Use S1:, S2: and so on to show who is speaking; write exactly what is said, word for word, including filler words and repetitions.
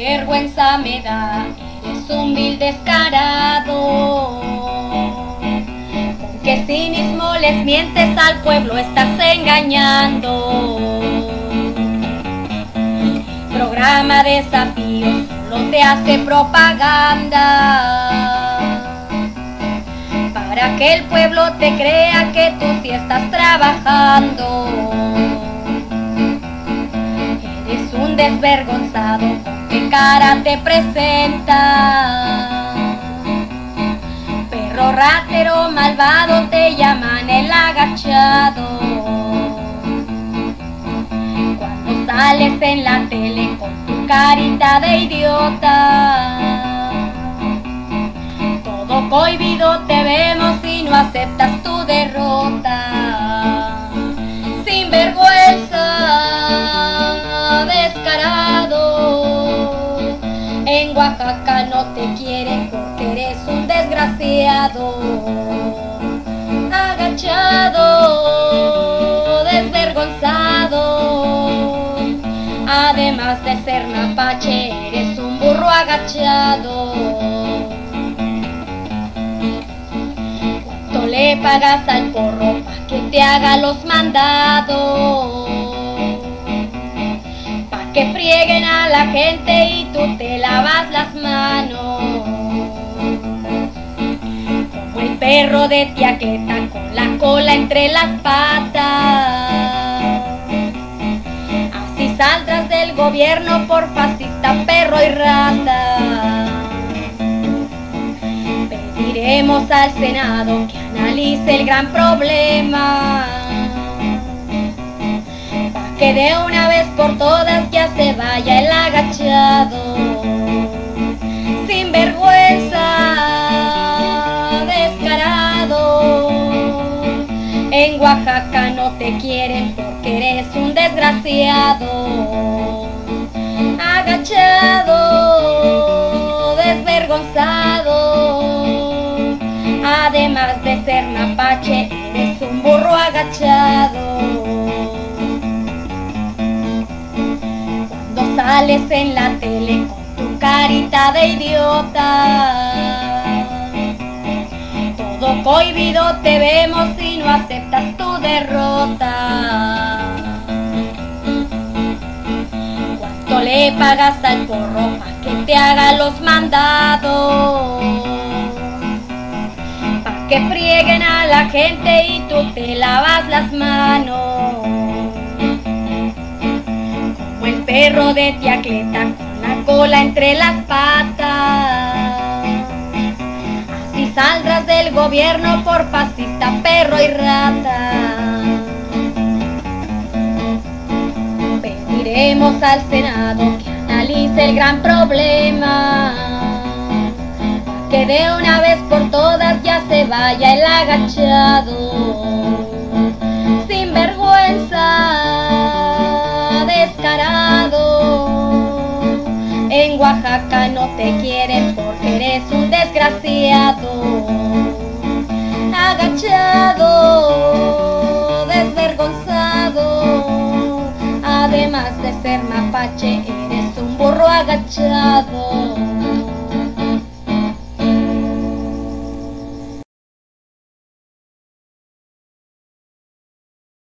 S1: vergüenza me da, eres un vil descarado. Con qué cinismo les mientes al pueblo, estás engañando. Programa desafíos, solo te hace propaganda, para que el pueblo te crea que tú sí estás trabajando. Eres un desvergonzado, ¿con qué cara te presentas? Perro ratero malvado, te llaman el agachado. Cuando sales en la tele con tu carita de idiota, todo cohibido te vemos y no aceptas tu derrota. Sin vergüenza, descarado, en Oaxaca no te quieren porque eres un desgraciado. Agachado, desvergonzado, además de ser mapache, eres un burro agachado. ¿Cuánto le pagas al porro pa' que te haga los mandados? Pa' que frieguen a la gente y tú te lavas las manos. Como el perro de tía Cleta con la cola entre las patas, así saldrás del gobierno por fascista, perro y rata. Pediremos al Senado que analice el gran problema, pa' que de una vez por todas ya se vaya el agachado. Sin vergüenza, descarado, en Oaxaca no te quieren porque eres un desgraciado. Agachado, desvergonzado, además de ser mapache, eres un burro agachado. Cuando sales en la tele con tu carita de idiota, todo cohibido te vemos y no aceptas tu derrota. ¿Cuánto le pagas al porro pa' que te haga los mandados? Pa' que frieguen a la gente y tú te lavas las manos. Como el perro de tía Cleta con la cola entre las patas, así saldrás del gobierno por fascista, perro y rata. Pediremos al Senado que analice el gran problema, que de una vez por todas ya se vaya el agachado. Sin vergüenza, descarado, en Oaxaca no te quieren porque eres un desgraciado. Agachado, desvergonzado, además de ser mapache, eres un burro agachado.